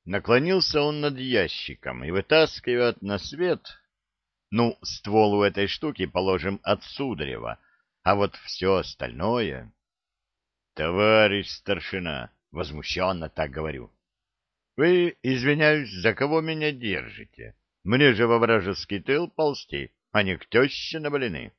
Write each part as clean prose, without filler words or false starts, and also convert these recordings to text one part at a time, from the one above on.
Наклонился он над ящиком и вытаскивает на свет. Ну, ствол у этой штуки, положим, от Сударева, а вот все остальное... Товарищ старшина, возмущенно так говорю. Вы, извиняюсь, за кого меня держите? Мне же во вражеский тыл ползти, а не к теще на блины.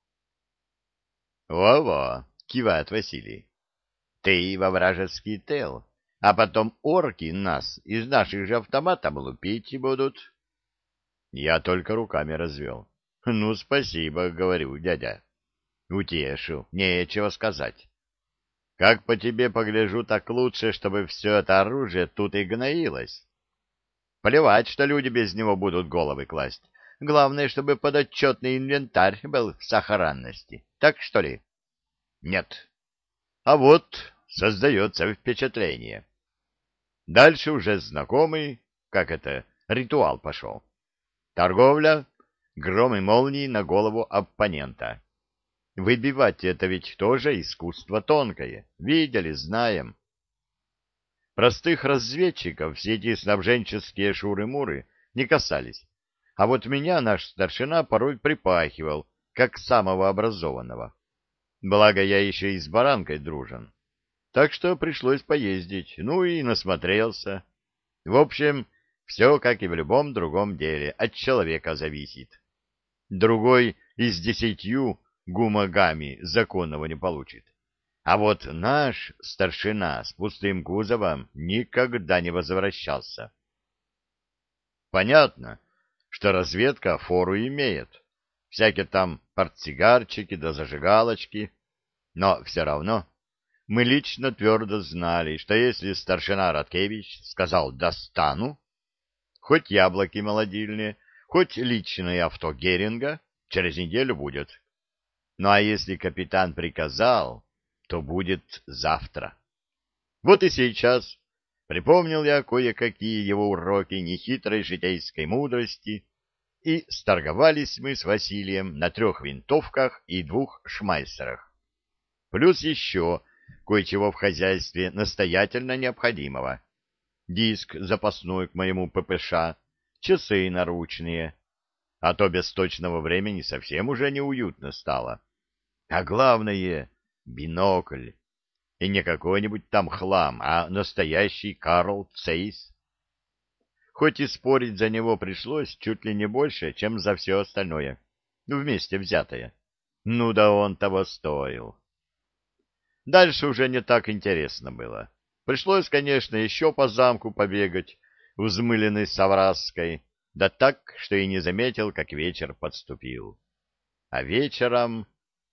Во-во, кивает Василий. Ты во вражеский тыл, а потом орки нас из наших же автоматов лупить будут. Я только руками развел. Ну, спасибо, говорю, дядя. Утешил, нечего сказать. Как по тебе погляжу, так лучше, чтобы все это оружие тут и гноилось. Плевать, что люди без него будут головы класть. Главное, чтобы подотчетный инвентарь был в сохранности. Так что ли? Нет. А вот создается впечатление. Дальше уже знакомый, как это, ритуал пошел. Торговля, гром и молнии на голову оппонента. Выбивать это ведь тоже искусство тонкое. Видели, знаем. Простых разведчиков все эти снабженческие шуры-муры не касались. А вот меня наш старшина порой припахивал, как самого образованного. Благо, я еще и с баранкой дружен. Так что пришлось поездить, ну и насмотрелся. В общем, все, как и в любом другом деле, от человека зависит. Другой и с 10 гумагами законного не получит. А вот наш старшина с пустым кузовом никогда не возвращался. Понятно, что разведка фору имеет. Всякие там портсигарчики да зажигалочки. Но все равно мы лично твердо знали, что если старшина Радкевич сказал «достану», хоть яблоки молодильные, хоть личное авто Геринга, через неделю будет. Ну а если капитан приказал, то будет завтра. Вот и сейчас припомнил я кое-какие его уроки нехитрой житейской мудрости, и сторговались мы с Василием на 3 винтовках и 2 шмайсерах. Плюс еще кое-чего в хозяйстве настоятельно необходимого. Диск запасной к моему ППШ, часы наручные, а то без точного времени совсем уже неуютно стало. А главное — бинокль. И не какой-нибудь там хлам, а настоящий Карл Цейс. Хоть и спорить за него пришлось чуть ли не больше, чем за все остальное, вместе взятое. Ну да он того стоил. Дальше уже не так интересно было. Пришлось, конечно, еще по замку побегать, взмыленной совраской, да так, что и не заметил, как вечер подступил. А вечером...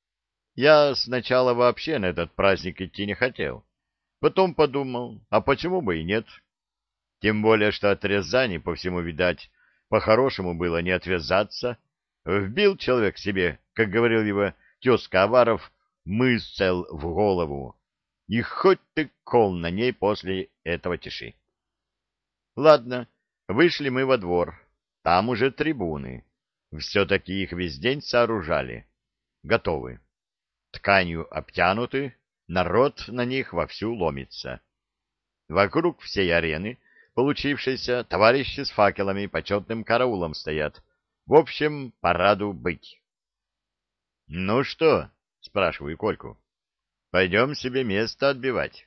Я сначала вообще на этот праздник идти не хотел. Потом подумал, а почему бы и нет? Тем более, что от Рязани, по всему видать, по-хорошему было не отвязаться. Вбил человек себе, как говорил его тезка Аваров, мысль в голову. И хоть ты кол на ней после этого тиши. Ладно, вышли мы во двор. Там уже трибуны. Все-таки их весь день сооружали. Готовы. Тканью обтянуты, народ на них вовсю ломится. Вокруг всей арены, получившейся, товарищи с факелами и почетным караулом стоят. В общем, параду быть. — Ну что? — спрашиваю Кольку. — Пойдем себе место отбивать.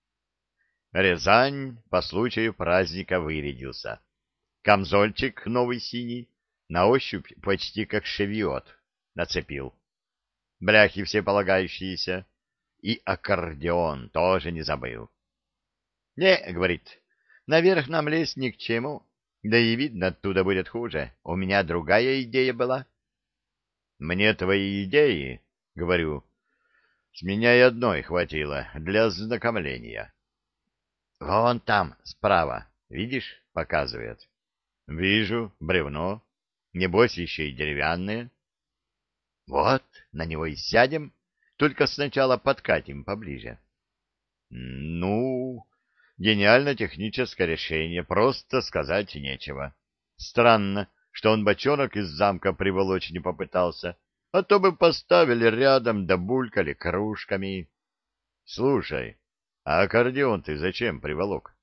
Рязань по случаю праздника вырядился. Камзольчик новый синий, на ощупь почти как шевиот, нацепил. Бляхи все полагающиеся, и аккордеон тоже не забыл. — Не, — говорит, — наверх нам лезть ни к чему, да и видно оттуда будет хуже. У меня другая идея была. — Мне твои идеи, — говорю, — с меня и одной хватило для ознакомления. — Вон там, справа, видишь, — показывает. — Вижу, бревно, небось еще и деревянное. Вот, на него и сядем, только сначала подкатим поближе. Ну, гениально-техническое решение, просто сказать нечего. Странно, что он бочонок из замка приволочь не попытался, а то бы поставили рядом да булькали кружками. Слушай, а аккордеон ты зачем приволок?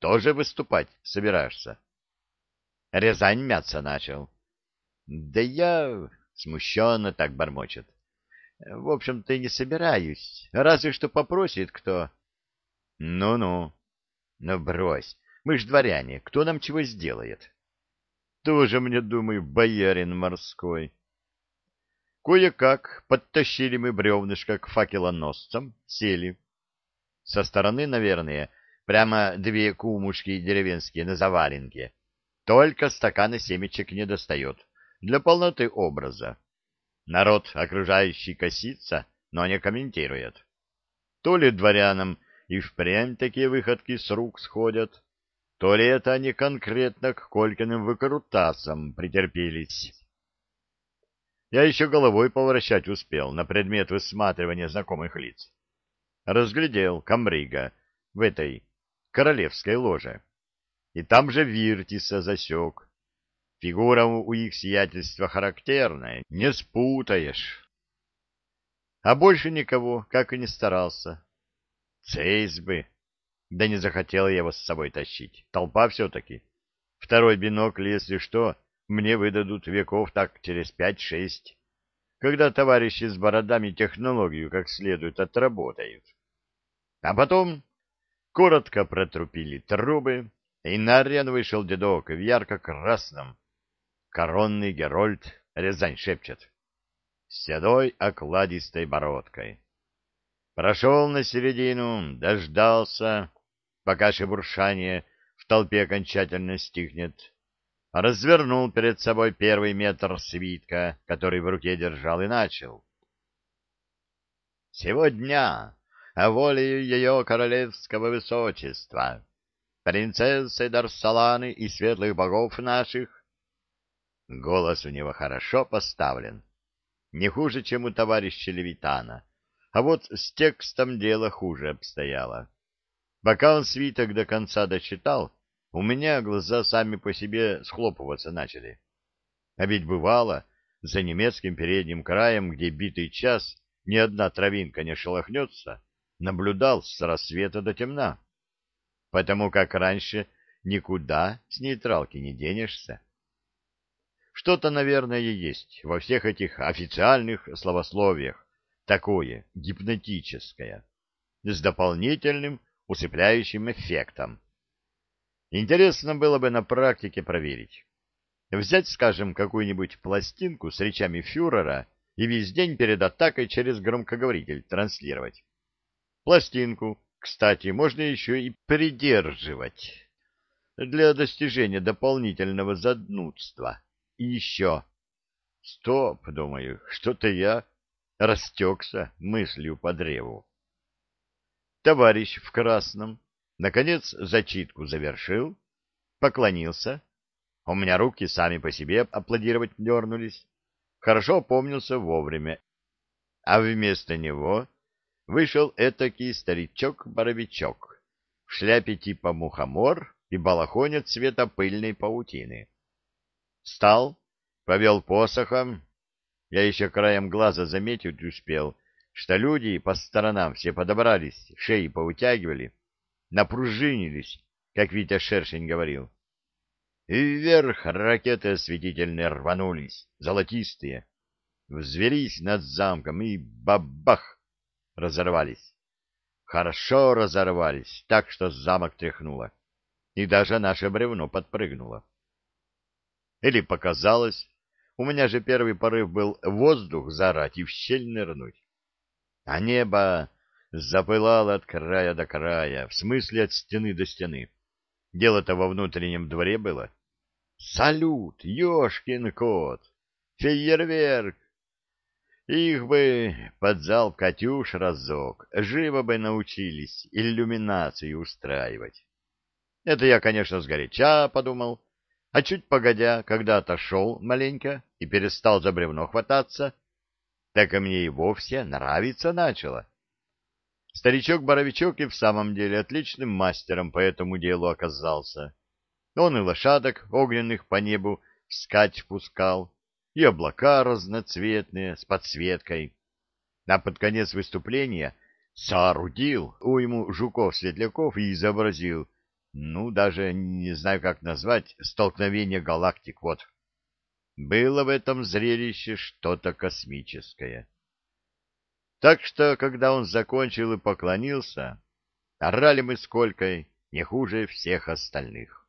тоже выступать собираешься? Рязань мяться начал. Да я... Смущенно так бормочет. В общем-то, и не собираюсь. Разве что попросит кто. Ну-ну. Ну, брось. Мы ж дворяне. Кто нам чего сделает? Тоже мне, думаю, боярин морской. Кое-как подтащили мы бревнышко к факелоносцам, сели. Со стороны, наверное, прямо две кумушки деревенские на заваленке. Только стакана семечек не достает. Для полноты образа. Народ, окружающий, косится, но не комментирует. То ли дворянам и впрямь такие выходки с рук сходят, то ли это они конкретно к Колькиным выкрутасам претерпелись. Я еще головой поворачать успел на предмет высматривания знакомых лиц. Разглядел комбрига в этой королевской ложе. И там же Виртиса засек. Фигура у их сиятельства характерная, не спутаешь. А больше никого, как и не старался. Цейс бы. Да не захотел я его с собой тащить. Толпа все-таки. Второй бинокль, если что, мне выдадут веков так через 5-6, когда товарищи с бородами технологию как следует отработают. А потом коротко протрубили трубы, и на арену вышел дедок в ярко-красном. Коронный герольд, Рязань шепчет, с седой окладистой бородкой. Прошел на середину, дождался, пока шебуршание в толпе окончательно стихнет, развернул перед собой первый метр свитка, который в руке держал, и начал. «Сегодня, волею ее королевского высочества, принцессы Дарсаланы и светлых богов наших». Голос у него хорошо поставлен, не хуже, чем у товарища Левитана, а вот с текстом дело хуже обстояло. Пока он свиток до конца дочитал, у меня глаза сами по себе схлопываться начали. А ведь бывало, за немецким передним краем, где битый час ни одна травинка не шелохнется, наблюдал с рассвета до темна. Потому как раньше никуда с нейтралки не денешься. Что-то, наверное, есть во всех этих официальных словословиях, такое гипнотическое, с дополнительным усыпляющим эффектом. Интересно было бы на практике проверить. Взять, скажем, какую-нибудь пластинку с речами фюрера и весь день перед атакой через громкоговоритель транслировать. Пластинку, кстати, можно еще и придерживать для достижения дополнительного занудства. И еще. Стоп, думаю, что-то я растекся мыслью по древу. Товарищ в красном, наконец, зачитку завершил, поклонился. У меня руки сами по себе аплодировать дернулись. Хорошо опомнился вовремя. А вместо него вышел этакий старичок-боровичок в шляпе типа мухомор и балахоне цвета пыльной паутины. Встал, повел посохом. Я еще краем глаза заметить успел, что люди по сторонам все подобрались, шеи поутягивали, напружинились, как Витя Шершень говорил. И вверх ракеты осветительные рванулись, золотистые, взвелись над замком и бабах разорвались. Хорошо разорвались, так что замок тряхнуло, и даже наше бревно подпрыгнуло. Или показалось, у меня же первый порыв был воздух заорать и в щель нырнуть. А небо запылало от края до края, в смысле от стены до стены. Дело-то во внутреннем дворе было. Салют, ёшкин кот, фейерверк! Их бы под залп «Катюш» разок, живо бы научились иллюминацию устраивать. Это я, конечно, сгоряча подумал, а чуть погодя, когда отошел маленько и перестал за бревно хвататься, так и мне и вовсе нравиться начало. Старичок-боровичок и в самом деле отличным мастером по этому делу оказался. Он и лошадок огненных по небу вскачь пускал, и облака разноцветные с подсветкой. А под конец выступления соорудил уйму жуков-светляков и изобразил, Ну, даже не знаю, как назвать, столкновение галактик, вот. Было в этом зрелище что-то космическое. Так что, когда он закончил и поклонился, орали мы с Колькой не хуже всех остальных.